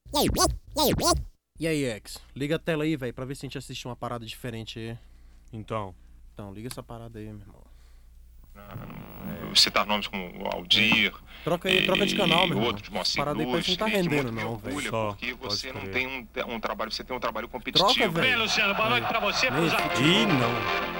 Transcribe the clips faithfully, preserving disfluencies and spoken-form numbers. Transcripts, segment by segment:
E aí, Ex? Liga a tela aí, velho, pra ver se a gente assiste uma parada diferente aí. Então. Então, liga essa parada aí, meu irmão. Ah, citar nomes como Aldir. Troca aí, troca de canal, meu irmão. Outro de Moacir Parada aí parece que não tá rendendo, não, velho. Porque você não tem um, um trabalho, você tem um trabalho competitivo. Troca, velho. Bem, Luciano, boa noite pra você. Nem Pros amigos. Ih, não.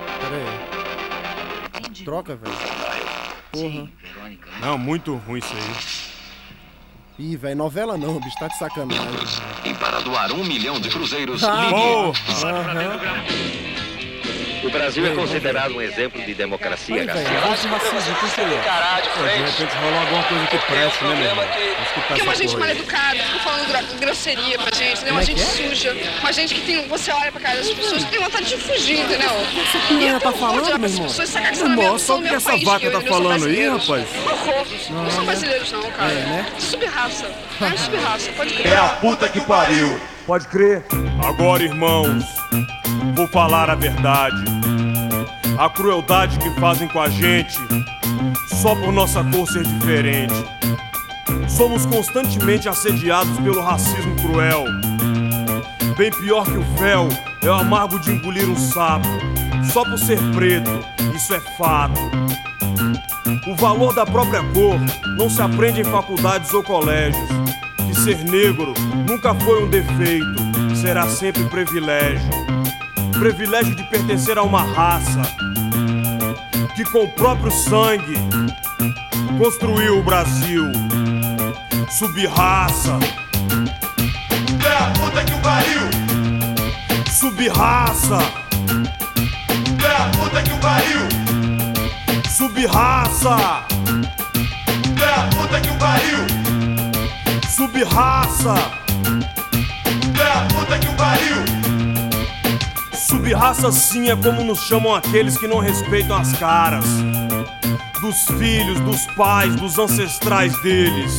Pera aí. Troca, velho. Porra. Não, muito ruim isso aí. Ih, velho, novela não, bicho, tá de sacanagem. E para doar um milhão de cruzeiros, Ah, ligue. Aham. O Brasil é considerado um exemplo de democracia, Aí, velho, Garcia. negócio de racismo, o que isso aí? Pô, de repente rola alguma coisa que preste, né, meu irmão? Vamos escutar Porque é uma essa gente porra mal aí. educada, fica falando gro- grosseria pra gente, entendeu? Uma gente suja, uma gente que tem. Você olha pra cara das pessoas e tem vontade de fugir, entendeu? Essa piranha tá falando, meu irmão? Pessoas sacar que Irmão, meu, só o que essa vaca tá falando aí, rapaz? Não, não são brasileiros, não, cara. É, né? Subraça. É subraça, pode crer. É a puta que pariu. Pode crer. Agora, irmãos, vou falar a verdade. A crueldade que fazem com a gente, só por nossa cor ser diferente. Somos constantemente assediados pelo racismo cruel. Bem pior que o fel é o amargo de engolir um sapo, só por ser preto, isso é fato. O valor da própria cor não se aprende em faculdades ou colégios. Que ser negro nunca foi um defeito, será sempre privilégio. Privilégio de pertencer a uma raça que com o próprio sangue construiu o Brasil. Subraça. É a puta que pariu. Subraça. É a puta que pariu. Subraça. É a puta que pariu. Subraça. É a puta que pariu. Subraça sim é como nos chamam aqueles que não respeitam as caras dos filhos, dos pais, dos ancestrais deles.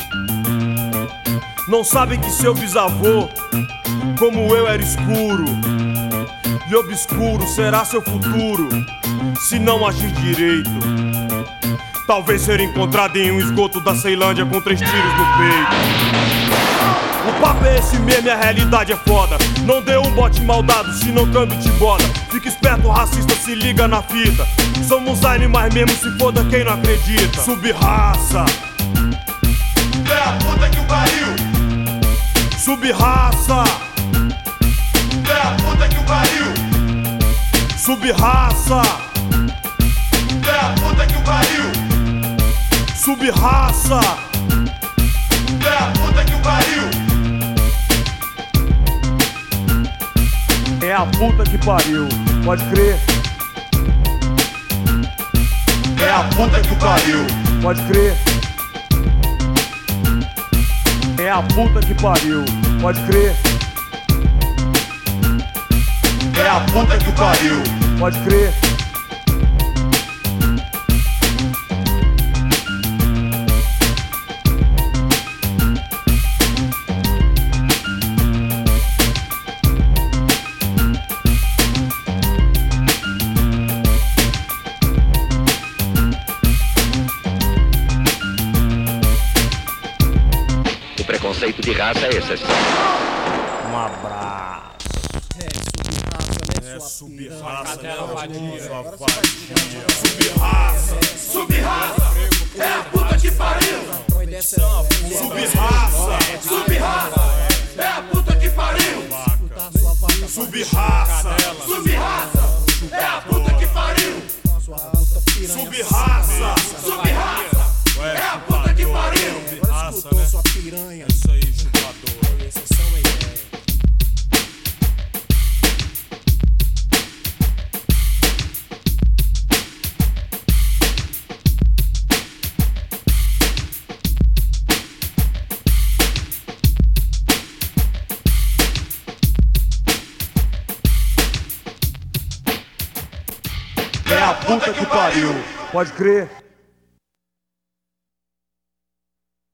Não sabem que seu bisavô, como eu, era escuro. E obscuro será seu futuro, se não agir direito. Talvez ser encontrado em um esgoto da Ceilândia com três tiros no peito. O papo é esse mesmo e a realidade é foda. Não dê um bote maldado, senão câmbio te boda. Fica esperto, racista, se liga na fita. Somos animais mesmo, se foda quem não acredita. Subraça. É a puta que pariu. Subraça. É a puta que pariu. Subraça. É a puta que pariu. Subraça. É a puta que pariu. É a puta que pariu, pode crer. É a puta que pariu. Pode crer. É a puta que pariu, pode crer. É a puta que pariu. Pode crer. O preconceito de raça é exceção. Um abraço. É, Subraça, né? Agora Sua vadia. Subraça. Subraça. É a puta que pariu. Subraça. Subraça. É a puta que pariu. Subraça. Subraça. É a puta que pariu. Subraça. Subraça. É a puta que pariu. Subraça, né? sua piranha. Isso aí, chupador. Exceção é ideia. É a puta que pariu. Pode crer.